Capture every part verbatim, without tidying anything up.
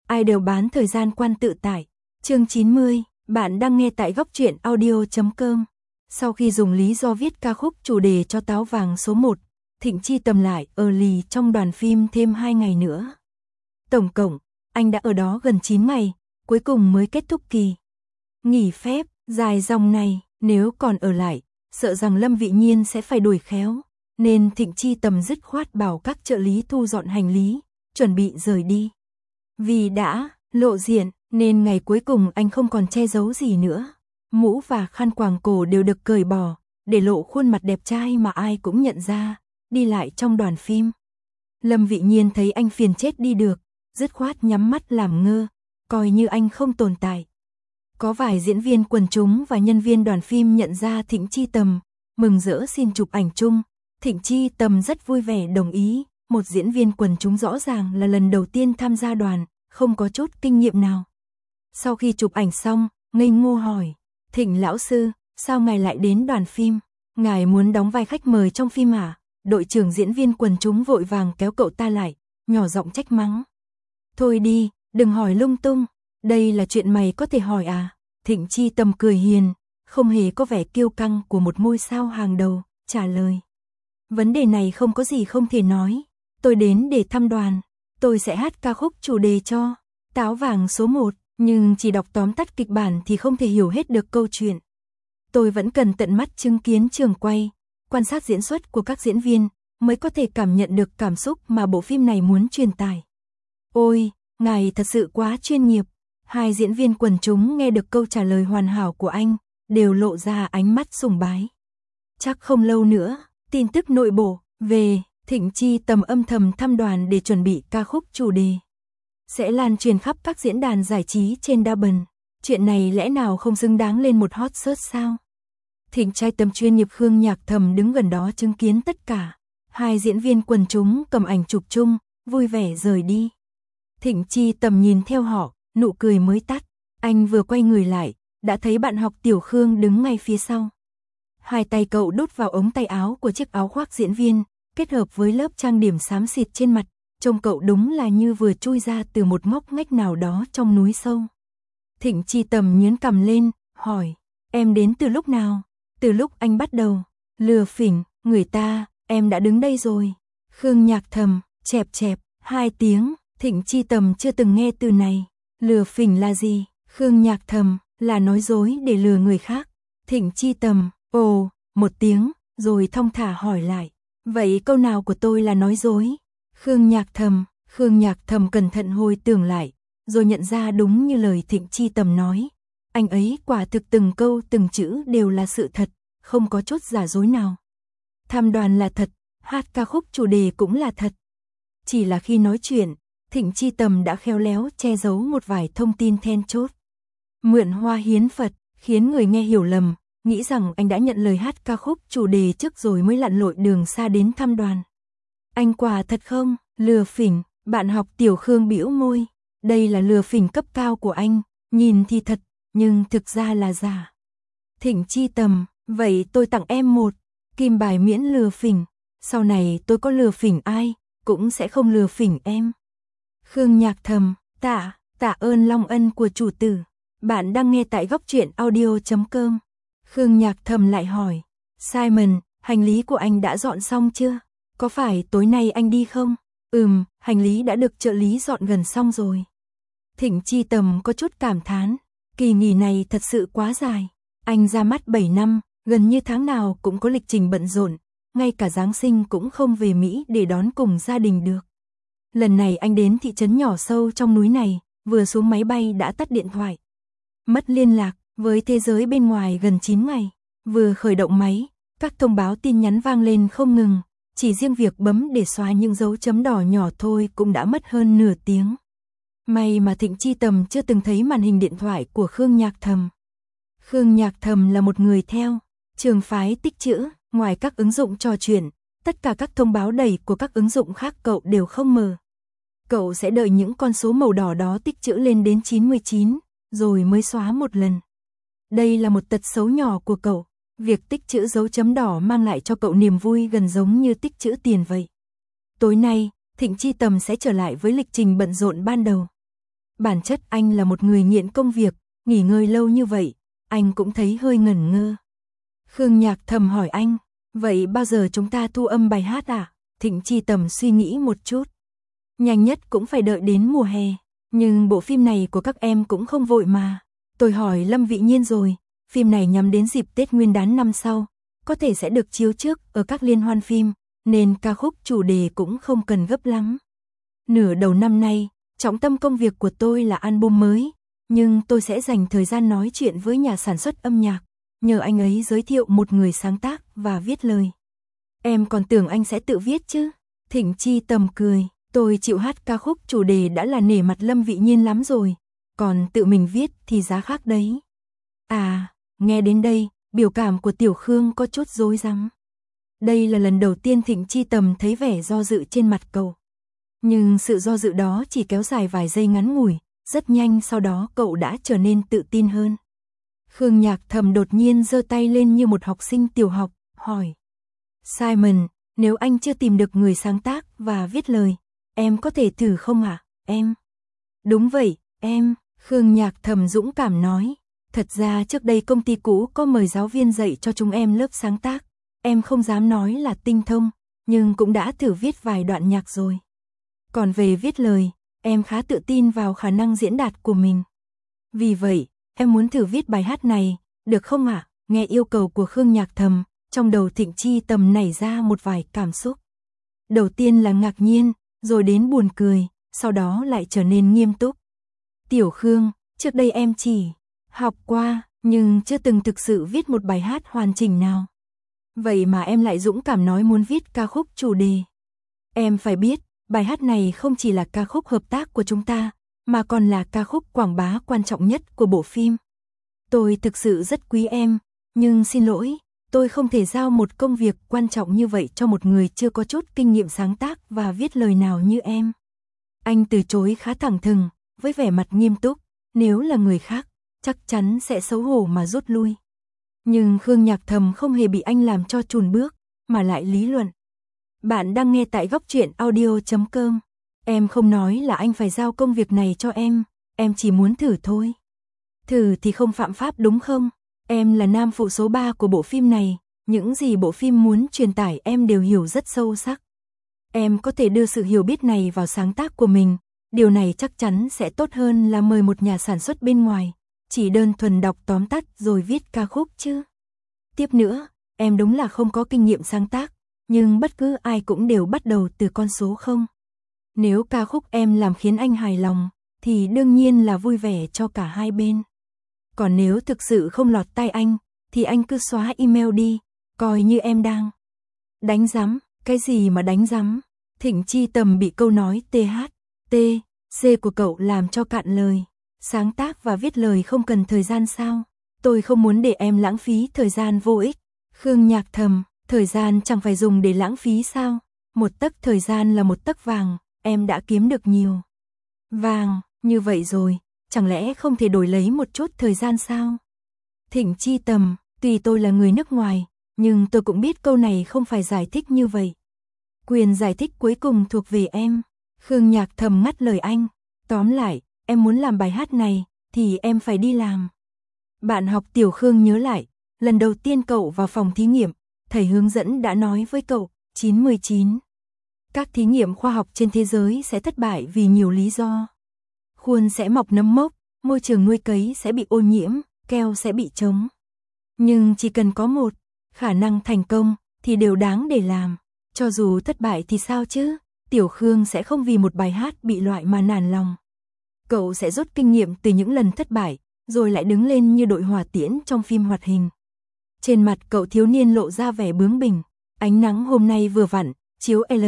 ai đều bán thời gian quan tự tại. Chương chín mươi, bạn đang nghe tại góc truyện audio chấm com. Sau khi dùng lý do viết ca khúc chủ đề cho Táo Vàng số một, Thịnh Chi Tầm lại ở lì trong đoàn phim thêm hai ngày nữa. Tổng cộng, anh đã ở đó gần chín ngày, cuối cùng mới kết thúc kỳ nghỉ phép dài dòng này. Nếu còn ở lại, sợ rằng Lâm Vị Nhiên sẽ phải đuổi khéo, nên Thịnh Chi Tầm dứt khoát bảo các trợ lý thu dọn hành lý, chuẩn bị rời đi. Vì đã lộ diện, nên ngày cuối cùng anh không còn che giấu gì nữa. Mũ và khăn quàng cổ đều được cởi bỏ, để lộ khuôn mặt đẹp trai mà ai cũng nhận ra, đi lại trong đoàn phim. Lâm Vị Nhiên thấy anh phiền chết đi được, dứt khoát nhắm mắt làm ngơ, coi như anh không tồn tại. Có vài diễn viên quần chúng và nhân viên đoàn phim nhận ra Thịnh Chi Tầm, mừng rỡ xin chụp ảnh chung. Thịnh Chi Tầm rất vui vẻ đồng ý, một diễn viên quần chúng rõ ràng là lần đầu tiên tham gia đoàn, không có chút kinh nghiệm nào. Sau khi chụp ảnh xong, ngây ngô hỏi, Thịnh lão sư, sao ngài lại đến đoàn phim? Ngài muốn đóng vai khách mời trong phim à? Đội trưởng diễn viên quần chúng vội vàng kéo cậu ta lại, nhỏ giọng trách mắng. Thôi đi, đừng hỏi lung tung, đây là chuyện mày có thể hỏi à? Thịnh Chi Tầm cười hiền, không hề có vẻ kiêu căng của một ngôi sao hàng đầu, trả lời. Vấn đề này không có gì không thể nói, tôi đến để thăm đoàn, tôi sẽ hát ca khúc chủ đề cho Táo Vàng số một, nhưng chỉ đọc tóm tắt kịch bản thì không thể hiểu hết được câu chuyện. Tôi vẫn cần tận mắt chứng kiến trường quay, quan sát diễn xuất của các diễn viên, mới có thể cảm nhận được cảm xúc mà bộ phim này muốn truyền tải. Ôi, ngài thật sự quá chuyên nghiệp. Hai diễn viên quần chúng nghe được câu trả lời hoàn hảo của anh, đều lộ ra ánh mắt sùng bái. Chắc không lâu nữa, tin tức nội bộ về Thịnh Chi Tầm âm thầm thăm đoàn để chuẩn bị ca khúc chủ đề sẽ lan truyền khắp các diễn đàn giải trí trên đa bần. Chuyện này lẽ nào không xứng đáng lên một hot search sao? Thịnh Chi Tầm chuyên nghiệp Khương Nhạc Thầm đứng gần đó chứng kiến tất cả. Hai diễn viên quần chúng cầm ảnh chụp chung, vui vẻ rời đi. Thịnh Chi Tầm nhìn theo họ, nụ cười mới tắt. Anh vừa quay người lại, đã thấy bạn học Tiểu Khương đứng ngay phía sau. Hai tay cậu đút vào ống tay áo của chiếc áo khoác diễn viên, kết hợp với lớp trang điểm xám xịt trên mặt, trông cậu đúng là như vừa chui ra từ một ngóc ngách nào đó trong núi sâu. Thịnh Chi Tầm nhướng cằm lên, hỏi, em đến từ lúc nào? Từ lúc anh bắt đầu lừa phỉnh người ta, em đã đứng đây rồi. Khương Nhạc Thầm, chẹp chẹp, hai tiếng. Thịnh Chi Tầm chưa từng nghe từ này. Lừa phỉnh là gì? Khương Nhạc Thầm, là nói dối để lừa người khác. Thịnh Chi Tầm, ồ, một tiếng, rồi thong thả hỏi lại. Vậy câu nào của tôi là nói dối? Khương Nhạc Thầm, Khương Nhạc Thầm cẩn thận hồi tưởng lại, rồi nhận ra đúng như lời Thịnh Chi Tầm nói. Anh ấy quả thực từng câu từng chữ đều là sự thật, không có chút giả dối nào. Tham đoàn là thật, hát ca khúc chủ đề cũng là thật. Chỉ là khi nói chuyện, Thịnh Chi Tầm đã khéo léo che giấu một vài thông tin then chốt. Mượn hoa hiến Phật, khiến người nghe hiểu lầm, nghĩ rằng anh đã nhận lời hát ca khúc chủ đề trước rồi mới lặn lội đường xa đến thăm đoàn. Anh quả thật không? Lừa phỉnh, bạn học Tiểu Khương bĩu môi. Đây là lừa phỉnh cấp cao của anh, nhìn thì thật, nhưng thực ra là giả. Thịnh Chi Tầm, vậy tôi tặng em một kim bài miễn lừa phỉnh. Sau này tôi có lừa phỉnh ai, cũng sẽ không lừa phỉnh em. Khương Nhạc Thầm, tạ, tạ ơn long ân của chủ tử. Bạn đang nghe tại góc truyện audio chấm com. Khương Nhạc Thầm lại hỏi, Simon, hành lý của anh đã dọn xong chưa? Có phải tối nay anh đi không? Ừm, hành lý đã được trợ lý dọn gần xong rồi. Thịnh Chi Tầm có chút cảm thán, kỳ nghỉ này thật sự quá dài. Anh ra mắt bảy năm, gần như tháng nào cũng có lịch trình bận rộn, ngay cả Giáng sinh cũng không về Mỹ để đón cùng gia đình được. Lần này anh đến thị trấn nhỏ sâu trong núi này, vừa xuống máy bay đã tắt điện thoại. Mất liên lạc với thế giới bên ngoài gần chín ngày, vừa khởi động máy, các thông báo tin nhắn vang lên không ngừng, chỉ riêng việc bấm để xóa những dấu chấm đỏ nhỏ thôi cũng đã mất hơn nửa tiếng. May mà Thịnh Chi Tầm chưa từng thấy màn hình điện thoại của Khương Nhạc Thầm. Khương Nhạc Thầm là một người theo trường phái tích trữ, ngoài các ứng dụng trò chuyện, tất cả các thông báo đẩy của các ứng dụng khác cậu đều không mở. Cậu sẽ đợi những con số màu đỏ đó tích trữ lên đến chín mươi chín, rồi mới xóa một lần. Đây là một tật xấu nhỏ của cậu, việc tích trữ dấu chấm đỏ mang lại cho cậu niềm vui gần giống như tích trữ tiền vậy. Tối nay, Thịnh Chi Tầm sẽ trở lại với lịch trình bận rộn ban đầu. Bản chất anh là một người nghiện công việc, nghỉ ngơi lâu như vậy, anh cũng thấy hơi ngẩn ngơ. Khương Nhạc Thầm hỏi anh, vậy bao giờ chúng ta thu âm bài hát à? Thịnh Chi Tầm suy nghĩ một chút. Nhanh nhất cũng phải đợi đến mùa hè, nhưng bộ phim này của các em cũng không vội mà. Tôi hỏi Lâm Vị Nhiên rồi, phim này nhắm đến dịp Tết Nguyên đán năm sau, có thể sẽ được chiếu trước ở các liên hoan phim, nên ca khúc chủ đề cũng không cần gấp lắm. Nửa đầu năm nay, trọng tâm công việc của tôi là album mới, nhưng tôi sẽ dành thời gian nói chuyện với nhà sản xuất âm nhạc, nhờ anh ấy giới thiệu một người sáng tác và viết lời. Em còn tưởng anh sẽ tự viết chứ? Thịnh Chi Tầm cười, tôi chịu hát ca khúc chủ đề đã là nể mặt Lâm Vị Nhiên lắm rồi, còn tự mình viết thì giá khác đấy. À, nghe đến đây, biểu cảm của Tiểu Khương có chút rối rắm. Đây là lần đầu tiên Thịnh Chi Tầm thấy vẻ do dự trên mặt cậu. Nhưng sự do dự đó chỉ kéo dài vài giây ngắn ngủi, rất nhanh sau đó cậu đã trở nên tự tin hơn. Khương Nhạc Thầm đột nhiên giơ tay lên như một học sinh tiểu học, hỏi. Simon, nếu anh chưa tìm được người sáng tác và viết lời, em có thể thử không ạ, à? Em? Đúng vậy, em, Khương Nhạc Thầm dũng cảm nói. Thật ra trước đây công ty cũ có mời giáo viên dạy cho chúng em lớp sáng tác. Em không dám nói là tinh thông, nhưng cũng đã thử viết vài đoạn nhạc rồi. Còn về viết lời, em khá tự tin vào khả năng diễn đạt của mình. Vì vậy, em muốn thử viết bài hát này, được không ạ? À? Nghe yêu cầu của Khương Nhạc Thầm, trong đầu Thịnh Chi Tầm nảy ra một vài cảm xúc. Đầu tiên là ngạc nhiên, rồi đến buồn cười, sau đó lại trở nên nghiêm túc. Tiểu Khương, trước đây em chỉ học qua, nhưng chưa từng thực sự viết một bài hát hoàn chỉnh nào. Vậy mà em lại dũng cảm nói muốn viết ca khúc chủ đề. Em phải biết, bài hát này không chỉ là ca khúc hợp tác của chúng ta, mà còn là ca khúc quảng bá quan trọng nhất của bộ phim. Tôi thực sự rất quý em, nhưng xin lỗi, tôi không thể giao một công việc quan trọng như vậy cho một người chưa có chút kinh nghiệm sáng tác và viết lời nào như em. Anh từ chối khá thẳng thừng, với vẻ mặt nghiêm túc, nếu là người khác, chắc chắn sẽ xấu hổ mà rút lui. Nhưng Khương Nhạc Thầm không hề bị anh làm cho chùn bước, mà lại lý luận. Bạn đang nghe tại góc truyện audio chấm com. Em không nói là anh phải giao công việc này cho em, em chỉ muốn thử thôi. Thử thì không phạm pháp đúng không? Em là nam phụ số ba của bộ phim này, những gì bộ phim muốn truyền tải em đều hiểu rất sâu sắc. Em có thể đưa sự hiểu biết này vào sáng tác của mình, điều này chắc chắn sẽ tốt hơn là mời một nhà sản xuất bên ngoài, chỉ đơn thuần đọc tóm tắt rồi viết ca khúc chứ. Tiếp nữa, em đúng là không có kinh nghiệm sáng tác, nhưng bất cứ ai cũng đều bắt đầu từ con số không. Nếu ca khúc em làm khiến anh hài lòng, thì đương nhiên là vui vẻ cho cả hai bên. Còn nếu thực sự không lọt tai anh, thì anh cứ xóa email đi, coi như em đang đánh rắm. Cái gì mà đánh rắm? Thịnh Chi Tầm bị câu nói tê hát, tê, xê của cậu làm cho cạn lời. Sáng tác và viết lời không cần thời gian sao? Tôi không muốn để em lãng phí thời gian vô ích. Khương Nhạc Thầm, thời gian chẳng phải dùng để lãng phí sao? Một tấc thời gian là một tấc vàng, em đã kiếm được nhiều vàng như vậy rồi, chẳng lẽ không thể đổi lấy một chút thời gian sao? Thịnh Chi Tầm, tuy tôi là người nước ngoài, nhưng tôi cũng biết câu này không phải giải thích như vậy. Quyền giải thích cuối cùng thuộc về em. Khương Nhạc Thầm ngắt lời anh. Tóm lại, em muốn làm bài hát này, thì em phải đi làm. Bạn học Tiểu Khương nhớ lại, lần đầu tiên cậu vào phòng thí nghiệm, thầy hướng dẫn đã nói với cậu, chín mươi chín. Các thí nghiệm khoa học trên thế giới sẽ thất bại vì nhiều lý do. Khuôn sẽ mọc nấm mốc, môi trường nuôi cấy sẽ bị ô nhiễm, keo sẽ bị trống. Nhưng chỉ cần có một khả năng thành công, thì đều đáng để làm. Cho dù thất bại thì sao chứ, Tiểu Khương sẽ không vì một bài hát bị loại mà nản lòng. Cậu sẽ rút kinh nghiệm từ những lần thất bại, rồi lại đứng lên như đội hỏa tiễn trong phim hoạt hình. Trên mặt cậu thiếu niên lộ ra vẻ bướng bỉnh. Ánh nắng hôm nay vừa vặn, chiếu L,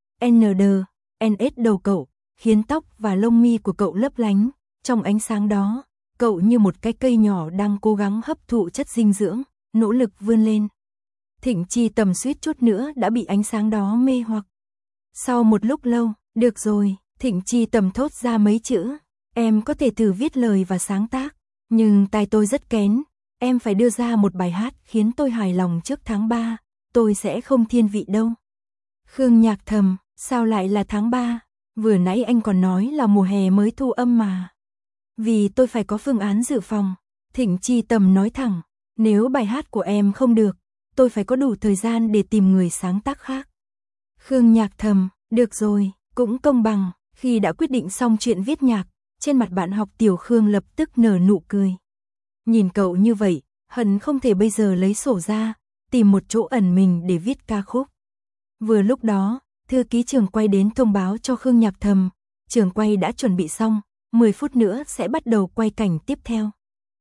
N D, N S đầu cậu, khiến tóc và lông mi của cậu lấp lánh. Trong ánh sáng đó, cậu như một cái cây nhỏ đang cố gắng hấp thụ chất dinh dưỡng, nỗ lực vươn lên. Thịnh Chi Tầm suýt chút nữa đã bị ánh sáng đó mê hoặc. Sau một lúc lâu, được rồi, Thịnh Chi Tầm thốt ra mấy chữ. Em có thể thử viết lời và sáng tác, nhưng tai tôi rất kén. Em phải đưa ra một bài hát khiến tôi hài lòng trước tháng ba, tôi sẽ không thiên vị đâu. Khương Nhạc Thầm, sao lại là tháng ba? Vừa nãy anh còn nói là mùa hè mới thu âm mà. Vì tôi phải có phương án dự phòng. Thịnh Chi Tầm nói thẳng, nếu bài hát của em không được, tôi phải có đủ thời gian để tìm người sáng tác khác. Khương Nhạc thầm, được rồi, cũng công bằng. Khi đã quyết định xong chuyện viết nhạc, trên mặt bạn học Tiểu Khương lập tức nở nụ cười. Nhìn cậu như vậy, hận không thể bây giờ lấy sổ ra, tìm một chỗ ẩn mình để viết ca khúc. Vừa lúc đó, thư ký trường quay đến thông báo cho Khương Nhạc thầm, trường quay đã chuẩn bị xong, mười phút nữa sẽ bắt đầu quay cảnh tiếp theo.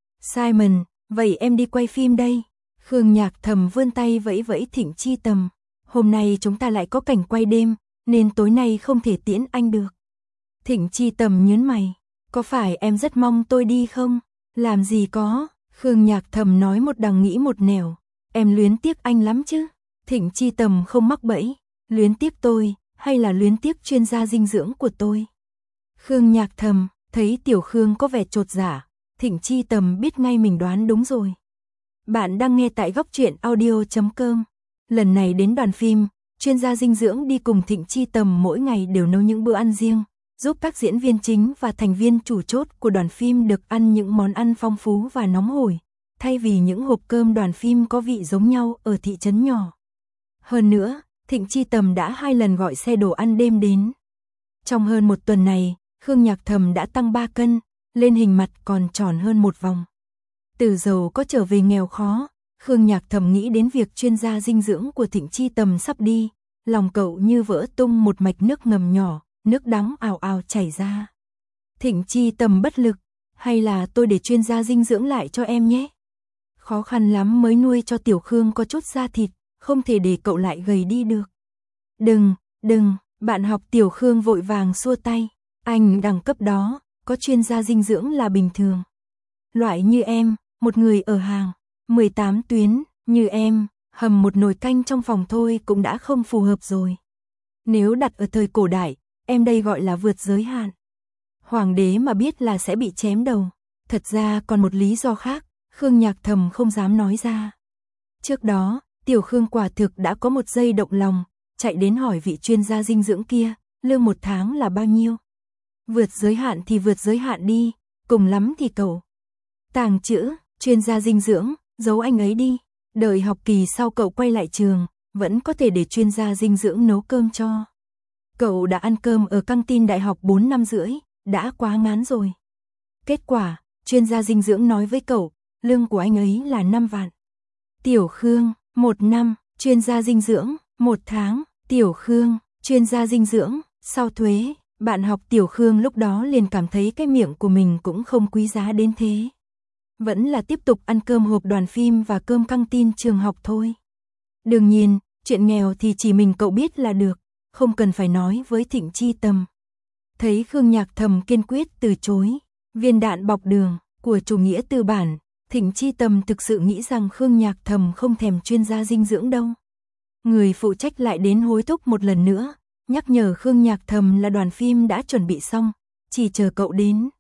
Simon, vậy em đi quay phim đây. Khương Nhạc thầm vươn tay vẫy vẫy Thịnh Chi Tầm. Hôm nay chúng ta lại có cảnh quay đêm, nên tối nay không thể tiễn anh được. Thịnh Chi Tầm nhớn mày. Có phải em rất mong tôi đi không? Làm gì có. Khương Nhạc thầm nói một đằng nghĩ một nẻo. Em luyến tiếc anh lắm chứ. Thịnh Chi Tầm không mắc bẫy. Luyến tiếc tôi, hay là luyến tiếc chuyên gia dinh dưỡng của tôi? Khương Nhạc thầm, thấy Tiểu Khương có vẻ chột dạ. Thịnh Chi Tầm biết ngay mình đoán đúng rồi. Bạn đang nghe tại góc truyện audio chấm com. Lần này đến đoàn phim, chuyên gia dinh dưỡng đi cùng Thịnh Chi Tầm mỗi ngày đều nấu những bữa ăn riêng, giúp các diễn viên chính và thành viên chủ chốt của đoàn phim được ăn những món ăn phong phú và nóng hổi, thay vì những hộp cơm đoàn phim có vị giống nhau ở thị trấn nhỏ. Hơn nữa, Thịnh Chi Tầm đã hai lần gọi xe đồ ăn đêm đến. Trong hơn một tuần này, Khương Nhạc thầm đã tăng ba cân, lên hình mặt còn tròn hơn một vòng. Từ giàu có trở về nghèo khó, Khương Nhạc thầm nghĩ đến việc chuyên gia dinh dưỡng của Thịnh Chi Tầm sắp đi, lòng cậu như vỡ tung một mạch nước ngầm nhỏ, nước đắng ào ào chảy ra. Thịnh Chi Tầm bất lực, hay là tôi để chuyên gia dinh dưỡng lại cho em nhé. Khó khăn lắm mới nuôi cho Tiểu Khương có chút da thịt, không thể để cậu lại gầy đi được. Đừng, đừng, bạn học Tiểu Khương vội vàng xua tay, anh đẳng cấp đó, có chuyên gia dinh dưỡng là bình thường. Loại như em, một người ở hàng mười tám tuyến, như em, hầm một nồi canh trong phòng thôi cũng đã không phù hợp rồi. Nếu đặt ở thời cổ đại, em đây gọi là vượt giới hạn. Hoàng đế mà biết là sẽ bị chém đầu. Thật ra còn một lý do khác, Khương Nhạc thầm không dám nói ra. Trước đó, Tiểu Khương quả thực đã có một giây động lòng, chạy đến hỏi vị chuyên gia dinh dưỡng kia, lương một tháng là bao nhiêu? Vượt giới hạn thì vượt giới hạn đi, cùng lắm thì cậu tàng chữ, chuyên gia dinh dưỡng, giấu anh ấy đi, đợi học kỳ sau cậu quay lại trường, vẫn có thể để chuyên gia dinh dưỡng nấu cơm cho. Cậu đã ăn cơm ở căng tin đại học bốn năm rưỡi, đã quá ngán rồi. Kết quả, chuyên gia dinh dưỡng nói với cậu, lương của anh ấy là năm vạn. Tiểu Khương, một năm, chuyên gia dinh dưỡng, một tháng, Tiểu Khương, chuyên gia dinh dưỡng, sau thuế. Bạn học Tiểu Khương lúc đó liền cảm thấy cái miệng của mình cũng không quý giá đến thế. Vẫn là tiếp tục ăn cơm hộp đoàn phim và cơm căng tin trường học thôi. Đương nhiên, chuyện nghèo thì chỉ mình cậu biết là được, không cần phải nói với Thịnh Chi Tầm. Thấy Khương Nhạc thầm kiên quyết từ chối, viên đạn bọc đường của chủ nghĩa tư bản, Thịnh Chi Tầm thực sự nghĩ rằng Khương Nhạc thầm không thèm chuyên gia dinh dưỡng đâu. Người phụ trách lại đến hối thúc một lần nữa, nhắc nhở Khương Nhạc thầm là đoàn phim đã chuẩn bị xong, chỉ chờ cậu đến.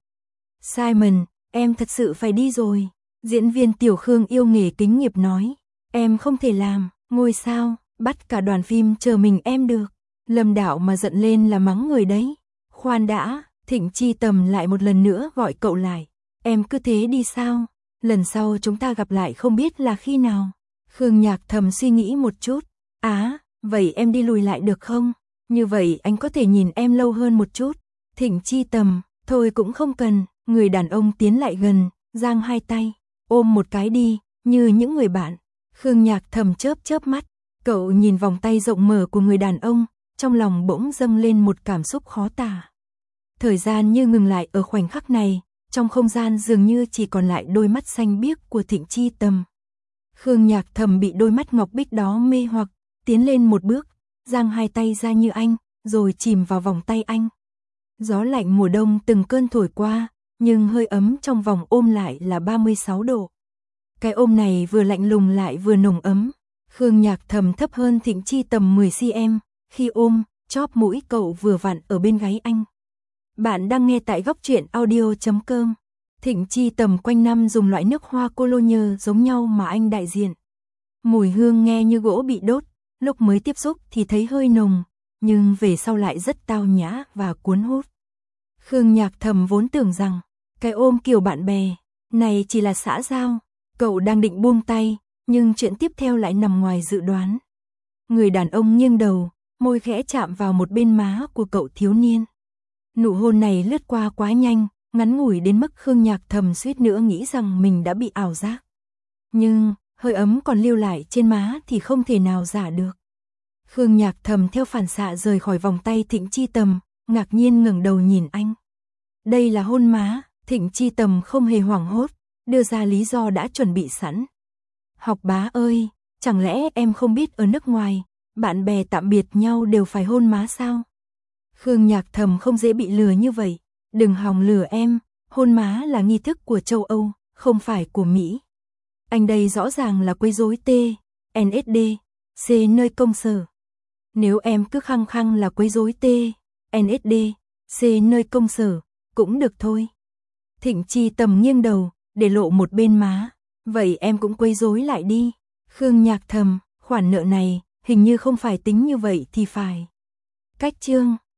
Simon, em thật sự phải đi rồi. Diễn viên Tiểu Khương yêu nghề kính nghiệp nói, em không thể làm, ngôi sao, bắt cả đoàn phim chờ mình em được. Lâm Đạo mà giận lên là mắng người đấy. Khoan đã, Thịnh Chi Tầm lại một lần nữa gọi cậu lại. Em cứ thế đi sao? Lần sau chúng ta gặp lại không biết là khi nào. Khương Nhạc thầm suy nghĩ một chút. Á, vậy em đi lùi lại được không? Như vậy anh có thể nhìn em lâu hơn một chút. Thịnh Chi Tầm, thôi cũng không cần. Người đàn ông tiến lại gần, giang hai tay, ôm một cái đi, như những người bạn. Khương Nhạc thầm chớp chớp mắt, cậu nhìn vòng tay rộng mở của người đàn ông, trong lòng bỗng dâng lên một cảm xúc khó tả. Thời gian như ngừng lại ở khoảnh khắc này, trong không gian dường như chỉ còn lại đôi mắt xanh biếc của Thịnh Chi Tầm. Khương Nhạc thầm bị đôi mắt ngọc bích đó mê hoặc, tiến lên một bước, giang hai tay ra như anh, rồi chìm vào vòng tay anh. Gió lạnh mùa đông từng cơn thổi qua, nhưng hơi ấm trong vòng ôm lại là ba mươi sáu độ. Cái ôm này vừa lạnh lùng lại vừa nồng ấm. Khương Nhạc thầm thấp hơn Thịnh Chi Tầm mười xăng-ti-mét, khi ôm, chóp mũi cậu vừa vặn ở bên gáy anh. Bạn đang nghe tại góc truyện audio chấm com. Thịnh Chi Tầm quanh năm dùng loại nước hoa cologne giống nhau mà anh đại diện. Mùi hương nghe như gỗ bị đốt, lúc mới tiếp xúc thì thấy hơi nồng, nhưng về sau lại rất tao nhã và cuốn hút. Khương Nhạc thầm vốn tưởng rằng Cái ôm kiểu bạn bè, này chỉ là xã giao. Cậu đang định buông tay, nhưng chuyện tiếp theo lại nằm ngoài dự đoán. Người đàn ông nghiêng đầu, môi khẽ chạm vào một bên má của cậu thiếu niên. Nụ hôn này lướt qua quá nhanh, ngắn ngủi đến mức Khương Nhạc Thầm suýt nữa nghĩ rằng mình đã bị ảo giác. Nhưng, hơi ấm còn lưu lại trên má thì không thể nào giả được. Khương Nhạc Thầm theo phản xạ rời khỏi vòng tay Thịnh Chi Tầm, ngạc nhiên ngẩng đầu nhìn anh. Đây là hôn má, Thịnh Chi Tầm không hề hoảng hốt, đưa ra lý do đã chuẩn bị sẵn. Học bá ơi, chẳng lẽ em không biết ở nước ngoài, bạn bè tạm biệt nhau đều phải hôn má sao? Khương Nhạc Thầm không dễ bị lừa như vậy, đừng hòng lừa em, hôn má là nghi thức của châu Âu, không phải của Mỹ. Anh đây rõ ràng là quấy rối T, en ét đê, C nơi công sở. Nếu em cứ khăng khăng là quấy rối T, en ét đê, C nơi công sở, cũng được thôi. Thịnh Chi Tầm nghiêng đầu, để lộ một bên má. Vậy em cũng quấy rối lại đi. Khương Nhạc Thầm, khoản nợ này, hình như không phải tính như vậy thì phải. Cách chương